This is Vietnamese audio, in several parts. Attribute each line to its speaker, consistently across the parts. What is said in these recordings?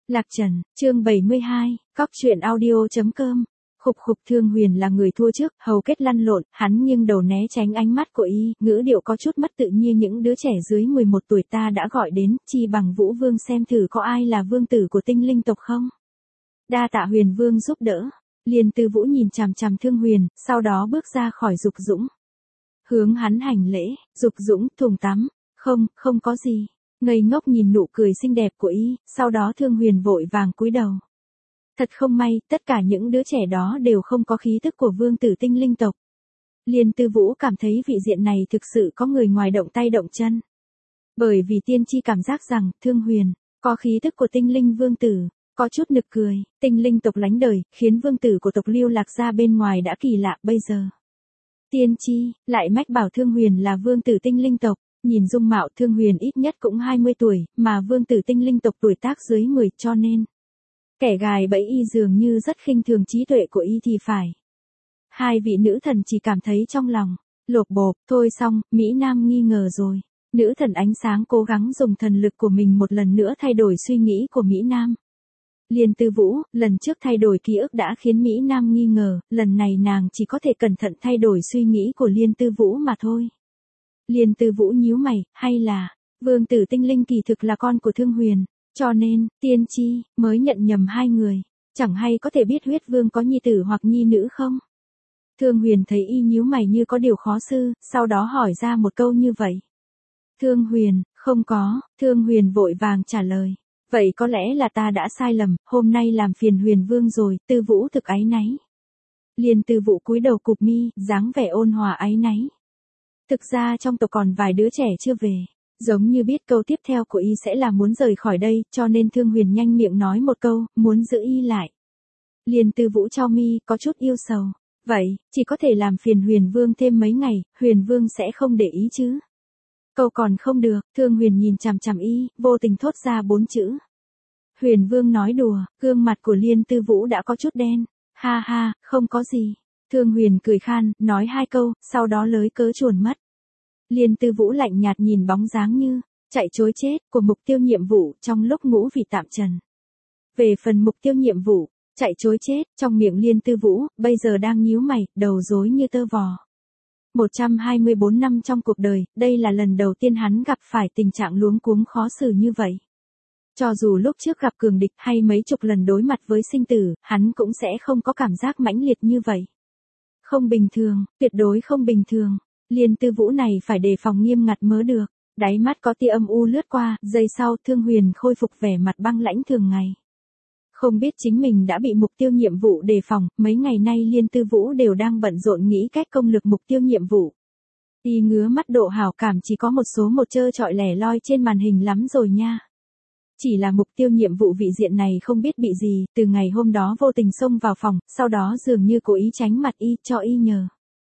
Speaker 1: Lạc Trần, chương 72, cóc truyện audio.com. Khục khục. Thương Huyền là người thua trước, hầu kết lăn lộn, hắn nghiêng đầu né tránh ánh mắt của y, ngữ điệu có chút mất tự nhiên. Những đứa trẻ dưới 11 tuổi ta đã gọi đến, chi bằng Vũ Vương xem thử có ai là vương tử của tinh linh tộc không. Đa tạ Huyền Vương giúp đỡ. Liên Tư Vũ nhìn chằm chằm Thương Huyền, sau đó bước ra khỏi Dục Dũng. Hướng hắn hành lễ. Dục Dũng, thùng tắm. Không có gì. Ngây ngốc nhìn nụ cười xinh đẹp của y, sau đó Thương Huyền vội vàng cúi đầu. Thật không may, tất cả những đứa trẻ đó đều không có khí thức của vương tử tinh linh tộc. Liên Tư Vũ cảm thấy vị diện này thực sự có người ngoài động tay động chân. Bởi vì tiên tri cảm giác rằng, Thương Huyền, có khí thức của tinh linh vương tử, có chút nực cười, tinh linh tộc lánh đời, khiến vương tử của tộc lưu lạc ra bên ngoài đã kỳ lạ bây giờ. Tiên tri, lại mách bảo Thương Huyền là vương tử tinh linh tộc. Nhìn dung mạo Thương Huyền ít nhất cũng 20 tuổi, mà vương tử tinh linh tộc tuổi tác dưới 10 cho nên. Kẻ gài bẫy y dường như rất khinh thường trí tuệ của y thì phải. Hai vị nữ thần chỉ cảm thấy trong lòng, lột bộp, thôi xong, Mỹ Nam nghi ngờ rồi. Nữ thần ánh sáng cố gắng dùng thần lực của mình một lần nữa thay đổi suy nghĩ của Mỹ Nam. Liên Tư Vũ, lần trước thay đổi ký ức đã khiến Mỹ Nam nghi ngờ, lần này nàng chỉ có thể cẩn thận thay đổi suy nghĩ của Liên Tư Vũ mà thôi. Liên Tư Vũ nhíu mày, hay là, vương tử tinh linh kỳ thực là con của Thương Huyền, cho nên, tiên tri, mới nhận nhầm hai người, chẳng hay có thể biết huyết vương có nhi tử hoặc nhi nữ không? Thương Huyền thấy y nhíu mày như có điều khó xử, sau đó hỏi ra một câu như vậy. Thương Huyền, không có. Thương Huyền vội vàng trả lời. Vậy có lẽ là ta đã sai lầm, hôm nay làm phiền Huyền vương rồi. Tư Vũ thực áy náy. Liên Tư Vũ cúi đầu cụp mi, dáng vẻ ôn hòa áy náy. Thực ra trong tộc còn vài đứa trẻ chưa về, giống như biết câu tiếp theo của y sẽ là muốn rời khỏi đây, cho nên Thương Huyền nhanh miệng nói một câu, muốn giữ y lại. Liên Tư Vũ chau mi, có chút yêu sầu. Vậy, chỉ có thể làm phiền Huyền Vương thêm mấy ngày, Huyền Vương sẽ không để ý chứ? Câu còn không được, Thương Huyền nhìn chằm chằm y, vô tình thốt ra 4 chữ. Huyền Vương nói đùa, gương mặt của Liên Tư Vũ đã có chút đen. Ha ha, không có gì. Thương Huyền cười khan, nói 2 câu, sau đó lới cớ chuồn mất. Liên Tư Vũ lạnh nhạt nhìn bóng dáng như chạy trối chết của mục tiêu nhiệm vụ trong lúc ngũ vị tạm trần. Về phần mục tiêu nhiệm vụ, chạy trối chết trong miệng Liên Tư Vũ, bây giờ đang nhíu mày, đầu rối như tơ vò. 124 năm trong cuộc đời, đây là lần đầu tiên hắn gặp phải tình trạng luống cuống khó xử như vậy. Cho dù lúc trước gặp cường địch hay mấy chục lần đối mặt với sinh tử, hắn cũng sẽ không có cảm giác mãnh liệt như vậy. Không bình thường, tuyệt đối không bình thường. Liên Tư Vũ này phải đề phòng nghiêm ngặt mới được. Đáy mắt có tia âm u lướt qua, giây sau Thương Huyền khôi phục vẻ mặt băng lãnh thường ngày. Không biết chính mình đã bị mục tiêu nhiệm vụ đề phòng, mấy ngày nay Liên Tư Vũ đều đang bận rộn nghĩ cách công lược mục tiêu nhiệm vụ. Y ngứa mắt độ hảo cảm chỉ có một số một trơ trọi lẻ loi trên màn hình lắm rồi nha. Chỉ là mục tiêu nhiệm vụ vị diện này không biết bị gì, từ ngày hôm đó vô tình xông vào phòng, sau đó dường như cố ý tránh mặt y, cho y nhờ.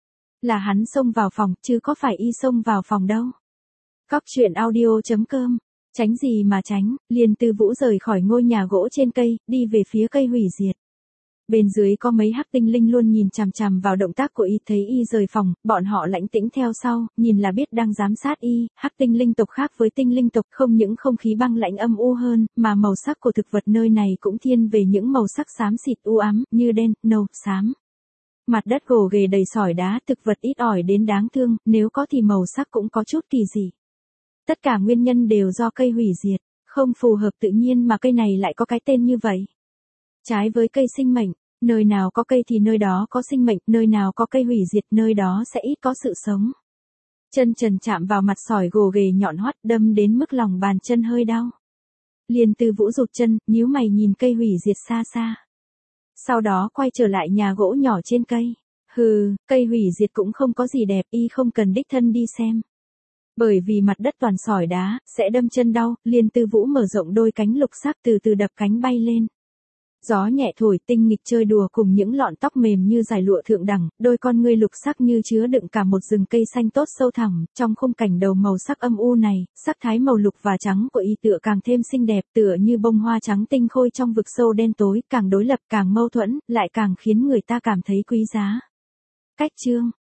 Speaker 1: Là hắn xông vào phòng, chứ có phải y xông vào phòng đâu. Cóc truyện audio.com. Tránh gì mà tránh, Liên Tư Vũ rời khỏi ngôi nhà gỗ trên cây, đi về phía cây hủy diệt. Bên dưới có mấy hắc tinh linh luôn nhìn chằm chằm vào động tác của y, thấy y rời phòng, bọn họ lãnh tĩnh theo sau, nhìn là biết đang giám sát y. Hắc tinh linh tộc khác với tinh linh tộc, không những không khí băng lãnh âm u hơn, mà màu sắc của thực vật nơi này cũng thiên về những màu sắc xám xịt u ám, như đen, nâu, xám. Mặt đất gồ ghề đầy sỏi đá, thực vật ít ỏi đến đáng thương, nếu có thì màu sắc cũng có chút kỳ dị. Tất cả nguyên nhân đều do cây hủy diệt, không phù hợp tự nhiên mà cây này lại có cái tên như vậy. Trái với cây sinh mệnh, nơi nào có cây thì nơi đó có sinh mệnh, nơi nào có cây hủy diệt nơi đó sẽ ít có sự sống. Chân trần chạm vào mặt sỏi gồ ghề nhọn hoắt, đâm đến mức lòng bàn chân hơi đau. Liên Tư Vũ rụt chân, nhíu mày nhìn cây hủy diệt xa xa. Sau đó quay trở lại nhà gỗ nhỏ trên cây. Cây hủy diệt cũng không có gì đẹp, y không cần đích thân đi xem. Bởi vì mặt đất toàn sỏi đá, sẽ đâm chân đau, Liên Tư Vũ mở rộng đôi cánh lục sắc từ từ đập cánh bay lên. Gió nhẹ thổi, tinh nghịch chơi đùa cùng những lọn tóc mềm như dải lụa thượng đẳng, đôi con ngươi lục sắc như chứa đựng cả một rừng cây xanh tốt sâu thẳm, trong khung cảnh đầu màu sắc âm u này, sắc thái màu lục và trắng của y tựa càng thêm xinh đẹp, tựa như bông hoa trắng tinh khôi trong vực sâu đen tối, càng đối lập càng mâu thuẫn, lại càng khiến người ta cảm thấy quý giá. Cách chương